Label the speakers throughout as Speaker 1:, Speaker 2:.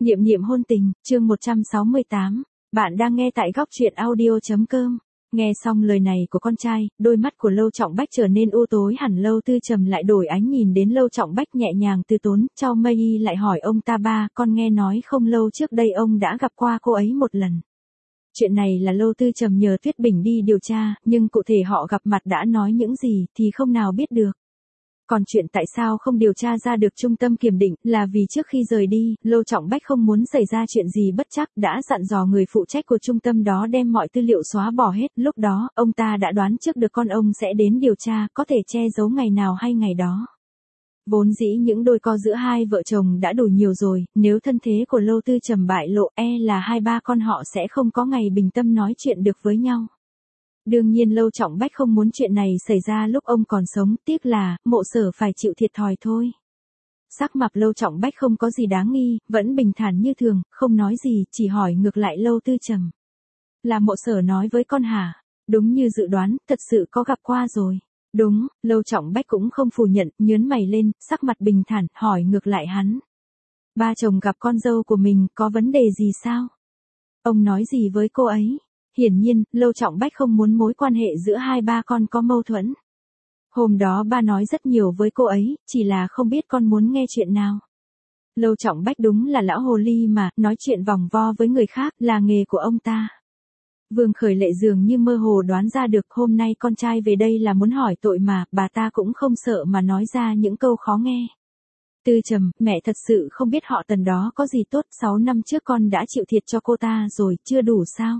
Speaker 1: Niệm niệm hôn tình, chương 168. Bạn đang nghe tại góc truyện audio.com. Nghe xong lời này của con trai, đôi mắt của Lâu Trọng Bách trở nên u tối hẳn. Lâu Tư Trầm lại đổi ánh nhìn đến Lâu Trọng Bách nhẹ nhàng từ tốn, Chao Mây Y lại hỏi ông ta: ba, con nghe nói không lâu trước đây ông đã gặp qua cô ấy một lần. Chuyện này là Lâu Tư Trầm nhờ Tuyết Bình đi điều tra, nhưng cụ thể họ gặp mặt đã nói những gì thì không nào biết được. Còn chuyện tại sao không điều tra ra được trung tâm kiểm định là vì trước khi rời đi, Lâu Trọng Bách không muốn xảy ra chuyện gì bất trắc, đã dặn dò người phụ trách của trung tâm đó đem mọi tư liệu xóa bỏ hết. Lúc đó, ông ta đã đoán trước được con ông sẽ đến điều tra, có thể che giấu ngày nào hay ngày đó. Vốn dĩ những đôi co giữa hai vợ chồng đã đủ nhiều rồi, nếu thân thế của Lâu Tư Trầm bại lộ là hai ba con họ sẽ không có ngày bình tâm nói chuyện được với nhau. Đương nhiên Lâu Trọng Bách không muốn chuyện này xảy ra lúc ông còn sống, tiếc là Mộ Sở phải chịu thiệt thòi thôi. Sắc mặt Lâu Trọng Bách không có gì đáng nghi, vẫn bình thản như thường, không nói gì, chỉ hỏi ngược lại Lâu Tư Trầm. Là Mộ Sở nói với con hả? Đúng như dự đoán, thật sự có gặp qua rồi. Đúng, Lâu Trọng Bách cũng không phủ nhận, nhớn mày lên, sắc mặt bình thản, hỏi ngược lại hắn. Ba chồng gặp con dâu của mình, có vấn đề gì sao? Ông nói gì với cô ấy? Hiển nhiên, Lâu Trọng Bách không muốn mối quan hệ giữa hai ba con có mâu thuẫn. Hôm đó ba nói rất nhiều với cô ấy, chỉ là không biết con muốn nghe chuyện nào. Lâu Trọng Bách đúng là lão hồ ly mà, nói chuyện vòng vo với người khác là nghề của ông ta. Vương Khởi Lệ dường như mơ hồ đoán ra được hôm nay con trai về đây là muốn hỏi tội mà, bà ta cũng không sợ mà nói ra những câu khó nghe. Tư Trầm, mẹ thật sự không biết họ Tần đó có gì tốt, 6 năm trước con đã chịu thiệt cho cô ta rồi, chưa đủ sao?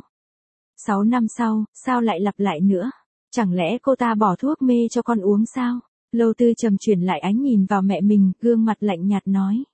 Speaker 1: 6 năm sau, sao lại lặp lại nữa? Chẳng lẽ cô ta bỏ thuốc mê cho con uống sao? Lâu Tư Trầm chuyển lại ánh nhìn vào mẹ mình, gương mặt lạnh nhạt nói.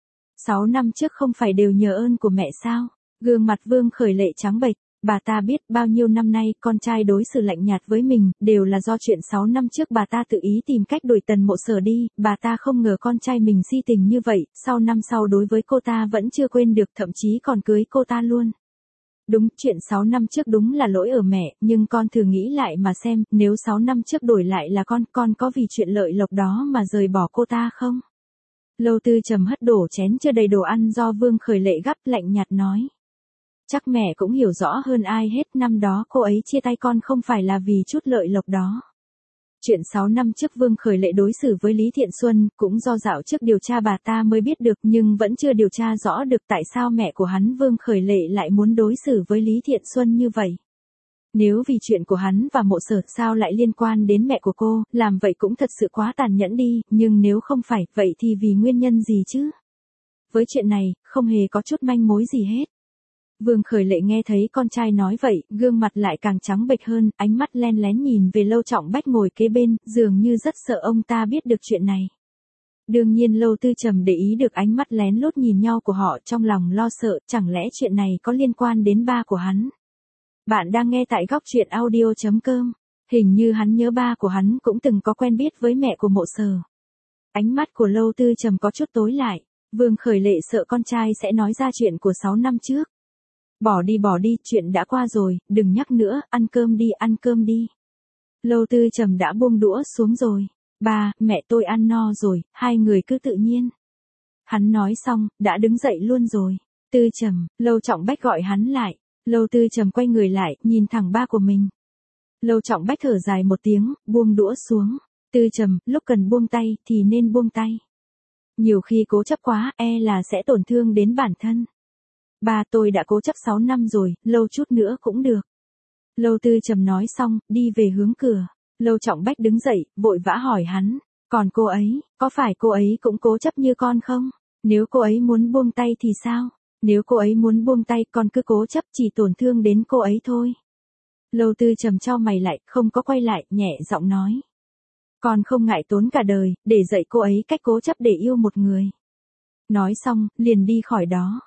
Speaker 1: 6 năm trước không phải đều nhờ ơn của mẹ sao? Gương mặt Vương Khởi Lệ trắng bệch, bà ta biết bao nhiêu năm nay con trai đối xử lạnh nhạt với mình, đều là do chuyện 6 năm trước bà ta tự ý tìm cách đuổi Tần Mộ Sở đi, bà ta không ngờ con trai mình si tình như vậy, sau năm sau đối với cô ta vẫn chưa quên được, thậm chí còn cưới cô ta luôn. Đúng, chuyện 6 năm trước đúng là lỗi ở mẹ, nhưng con thử nghĩ lại mà xem, nếu 6 năm trước đổi lại là con có vì chuyện lợi lộc đó mà rời bỏ cô ta không? Lâu Tư Trầm hất đổ chén chưa đầy đồ ăn do Vương Khởi Lệ gắp, lạnh nhạt nói. Chắc mẹ cũng hiểu rõ hơn ai hết, năm đó cô ấy chia tay con không phải là vì chút lợi lộc đó. Chuyện 6 năm trước Vương Khởi Lệ đối xử với Lý Thiện Xuân, cũng do dạo trước điều tra bà ta mới biết được, nhưng vẫn chưa điều tra rõ được tại sao mẹ của hắn Vương Khởi Lệ lại muốn đối xử với Lý Thiện Xuân như vậy. Nếu vì chuyện của hắn và Mộ Sở, sao lại liên quan đến mẹ của cô, làm vậy cũng thật sự quá tàn nhẫn đi, nhưng nếu không phải, vậy thì vì nguyên nhân gì chứ? Với chuyện này, không hề có chút manh mối gì hết. Vương Khởi Lệ nghe thấy con trai nói vậy, gương mặt lại càng trắng bệch hơn, ánh mắt len lén nhìn về Lâu Trọng Bách ngồi kế bên, dường như rất sợ ông ta biết được chuyện này. Đương nhiên Lâu Tư Trầm để ý được ánh mắt lén lút nhìn nhau của họ, trong lòng lo sợ, chẳng lẽ chuyện này có liên quan đến ba của hắn. Bạn đang nghe tại góc truyện audio.com, hình như hắn nhớ ba của hắn cũng từng có quen biết với mẹ của Mộ Sở. Ánh mắt của Lâu Tư Trầm có chút tối lại, Vương Khởi Lệ sợ con trai sẽ nói ra chuyện của 6 năm trước. Bỏ đi, chuyện đã qua rồi, đừng nhắc nữa, ăn cơm đi. Lâu Tư Trầm đã buông đũa xuống rồi. Ba, mẹ tôi ăn no rồi, hai người cứ tự nhiên. Hắn nói xong, đã đứng dậy luôn rồi. Tư Trầm, Lâu Trọng Bách gọi hắn lại. Lâu Tư Trầm quay người lại, nhìn thẳng ba của mình. Lâu Trọng Bách thở dài một tiếng, buông đũa xuống. Tư Trầm, lúc cần buông tay, thì nên buông tay. Nhiều khi cố chấp quá, là sẽ tổn thương đến bản thân. Ba, tôi đã cố chấp 6 năm rồi, lâu chút nữa cũng được. Lâu Tư Trầm nói xong, đi về hướng cửa. Lâu Trọng Bách đứng dậy, vội vã hỏi hắn. Còn cô ấy, có phải cô ấy cũng cố chấp như con không? Nếu cô ấy muốn buông tay thì sao? Nếu cô ấy muốn buông tay, con cứ cố chấp, chỉ tổn thương đến cô ấy thôi. Lâu Tư Trầm chau mày lại, không có quay lại, nhẹ giọng nói. Con không ngại tốn cả đời, để dạy cô ấy cách cố chấp để yêu một người. Nói xong, liền đi khỏi đó.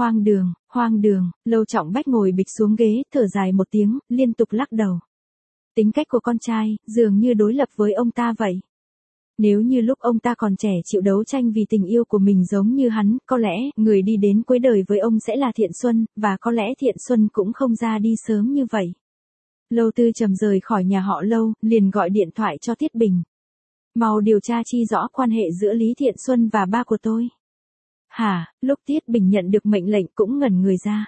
Speaker 1: Hoang đường, Lâu Trọng Bách ngồi bịch xuống ghế, thở dài một tiếng, liên tục lắc đầu. Tính cách của con trai, dường như đối lập với ông ta vậy. Nếu như lúc ông ta còn trẻ chịu đấu tranh vì tình yêu của mình giống như hắn, có lẽ, người đi đến cuối đời với ông sẽ là Thiện Xuân, và có lẽ Thiện Xuân cũng không ra đi sớm như vậy. Lâu Tư Trầm rời khỏi nhà họ Lâu, liền gọi điện thoại cho Tiết Bình. Mau điều tra chi rõ quan hệ giữa Lý Thiện Xuân và ba của tôi. Hả, lúc Tiết Bình nhận được mệnh lệnh cũng ngẩn người ra.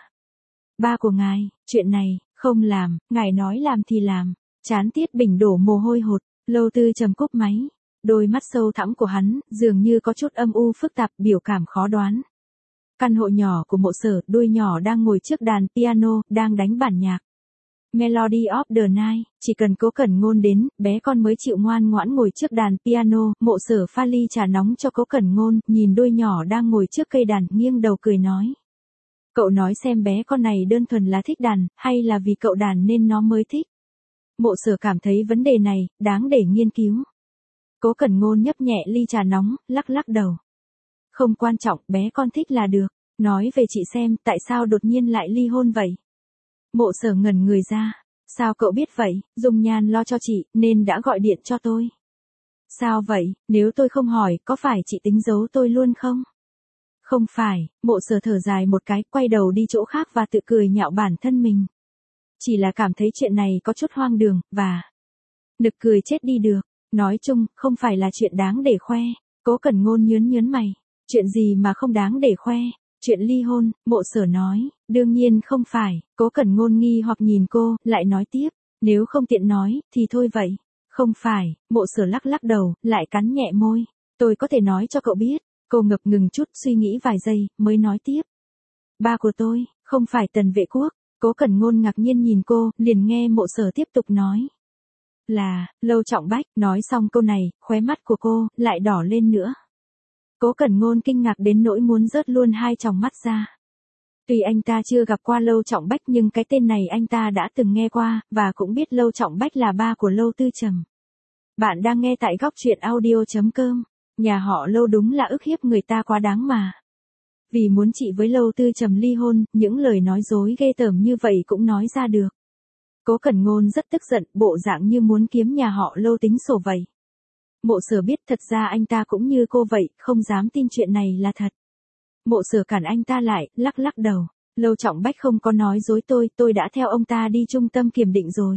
Speaker 1: Ba của ngài, chuyện này, không làm, ngài nói làm thì làm. Trán Tiết Bình đổ mồ hôi hột, Lâu Tư Trầm cúp máy. Đôi mắt sâu thẳm của hắn, dường như có chút âm u phức tạp, biểu cảm khó đoán. Căn hộ nhỏ của Mộ Sở, đôi nhỏ đang ngồi trước đàn piano, đang đánh bản nhạc. Melody of the Night, chỉ cần Cố Cẩn Ngôn đến, bé con mới chịu ngoan ngoãn ngồi trước đàn piano. Mộ Sở pha ly trà nóng cho Cố Cẩn Ngôn, nhìn đôi nhỏ đang ngồi trước cây đàn, nghiêng đầu cười nói. Cậu nói xem bé con này đơn thuần là thích đàn, hay là vì cậu đàn nên nó mới thích? Mộ Sở cảm thấy vấn đề này, đáng để nghiên cứu. Cố Cẩn Ngôn nhấp nhẹ ly trà nóng, lắc lắc đầu. Không quan trọng, bé con thích là được. Nói về chị xem, tại sao đột nhiên lại ly hôn vậy? Mộ Sở ngẩn người ra. Sao cậu biết vậy? Dung Nhan lo cho chị, nên đã gọi điện cho tôi. Sao vậy, nếu tôi không hỏi, có phải chị tính giấu tôi luôn không? Không phải, Mộ Sở thở dài một cái, quay đầu đi chỗ khác và tự cười nhạo bản thân mình. Chỉ là cảm thấy chuyện này có chút hoang đường, và nực cười chết đi được. Nói chung, không phải là chuyện đáng để khoe. Cố Cẩn Ngôn nhớn mày. Chuyện gì mà không đáng để khoe? Chuyện ly hôn, Mộ Sở nói. Đương nhiên không phải. Cố Cẩn Ngôn nghi hoặc nhìn cô, lại nói tiếp. Nếu không tiện nói, thì thôi vậy. Không phải, Mộ Sở lắc lắc đầu, lại cắn nhẹ môi. Tôi có thể nói cho cậu biết. Cô ngập ngừng chút, suy nghĩ vài giây, mới nói tiếp. Ba của tôi, không phải Tần Vệ Quốc. Cố Cẩn Ngôn ngạc nhiên nhìn cô, liền nghe Mộ Sở tiếp tục nói. Là, Lâu Trọng Bách. Nói xong câu này, khóe mắt của cô, lại đỏ lên nữa. Cố Cẩn Ngôn kinh ngạc đến nỗi muốn rớt luôn hai tròng mắt ra. Tuy anh ta chưa gặp qua Lâu Trọng Bách nhưng cái tên này anh ta đã từng nghe qua, và cũng biết Lâu Trọng Bách là ba của Lâu Tư Trầm. Bạn đang nghe tại góc truyện audio.com. Nhà họ Lâu đúng là ức hiếp người ta quá đáng mà. Vì muốn chị với Lâu Tư Trầm ly hôn, những lời nói dối ghê tởm như vậy cũng nói ra được. Cố Cẩn Ngôn rất tức giận, bộ dạng như muốn kiếm nhà họ Lâu tính sổ vậy. Mộ Sở biết thật ra anh ta cũng như cô vậy, không dám tin chuyện này là thật. Mộ Sở cản anh ta lại, lắc lắc đầu. Lâu Trọng Bách không có nói dối tôi đã theo ông ta đi trung tâm kiểm định rồi.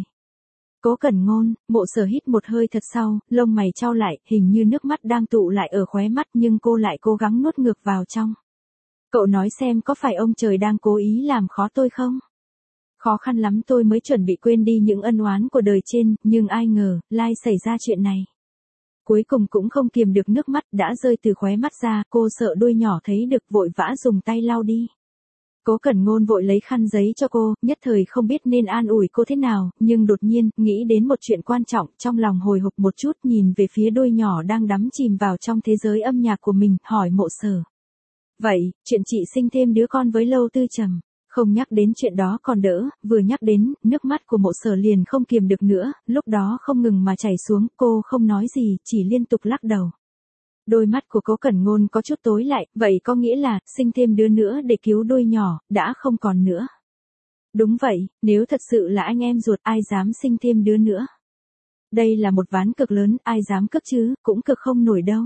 Speaker 1: Cố Cẩn Ngôn, Mộ Sở hít một hơi thật sâu, lông mày chau lại, hình như nước mắt đang tụ lại ở khóe mắt nhưng cô lại cố gắng nuốt ngược vào trong. Cậu nói xem có phải ông trời đang cố ý làm khó tôi không? Khó khăn lắm tôi mới chuẩn bị quên đi những ân oán của đời trên, nhưng ai ngờ, lại xảy ra chuyện này. Cuối cùng cũng không kiềm được nước mắt đã rơi từ khóe mắt ra, cô sợ đôi nhỏ thấy được vội vã dùng tay lau đi. Cố Cẩn Ngôn vội lấy khăn giấy cho cô, nhất thời không biết nên an ủi cô thế nào, nhưng đột nhiên, nghĩ đến một chuyện quan trọng, trong lòng hồi hộp một chút nhìn về phía đôi nhỏ đang đắm chìm vào trong thế giới âm nhạc của mình, hỏi Mộ Sở. Vậy, chuyện chị sinh thêm đứa con với Lâu Tư Trầm. Không nhắc đến chuyện đó còn đỡ, vừa nhắc đến, nước mắt của Mộ Sở liền không kiềm được nữa, lúc đó không ngừng mà chảy xuống, cô không nói gì, chỉ liên tục lắc đầu. Đôi mắt của Cố Cẩn Ngôn có chút tối lại, vậy có nghĩa là, sinh thêm đứa nữa để cứu đôi nhỏ, đã không còn nữa. Đúng vậy, nếu thật sự là anh em ruột, ai dám sinh thêm đứa nữa. Đây là một ván cực lớn, ai dám cược chứ, cũng cực không nổi đâu.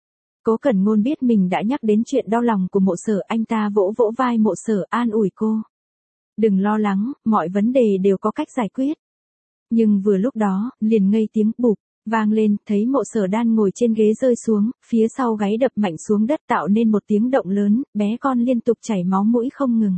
Speaker 1: Cố Cẩn Ngôn biết mình đã nhắc đến chuyện đau lòng của Mộ Sở, anh ta vỗ vỗ vai Mộ Sở an ủi cô. Đừng lo lắng, mọi vấn đề đều có cách giải quyết. Nhưng vừa lúc đó, liền ngây tiếng bụp, vang lên, thấy Mộ Sở đang ngồi trên ghế rơi xuống, phía sau gáy đập mạnh xuống đất tạo nên một tiếng động lớn, bé con liên tục chảy máu mũi không ngừng.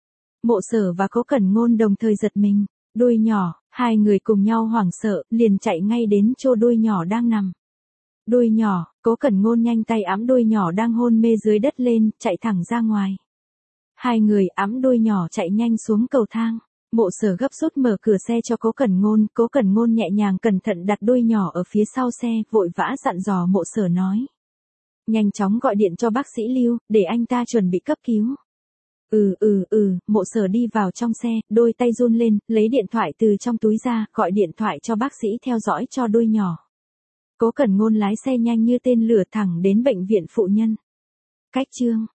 Speaker 1: Mộ Sở và Cố Cẩn Ngôn đồng thời giật mình, đôi nhỏ, hai người cùng nhau hoảng sợ, liền chạy ngay đến chỗ đôi nhỏ đang nằm. Đôi nhỏ, Cố Cẩn Ngôn nhanh tay ẵm đôi nhỏ đang hôn mê dưới đất lên, chạy thẳng ra ngoài. Hai người ẵm đôi nhỏ chạy nhanh xuống cầu thang. Mộ Sở gấp rút mở cửa xe cho Cố Cẩn Ngôn nhẹ nhàng cẩn thận đặt đôi nhỏ ở phía sau xe, vội vã dặn dò Mộ Sở nói. Nhanh chóng gọi điện cho bác sĩ Lưu, để anh ta chuẩn bị cấp cứu. Mộ Sở đi vào trong xe, đôi tay run lên, lấy điện thoại từ trong túi ra, gọi điện thoại cho bác sĩ theo dõi cho đôi nhỏ. Cố Cẩn Ngôn lái xe nhanh như tên lửa thẳng đến bệnh viện phụ nhân. Cách chương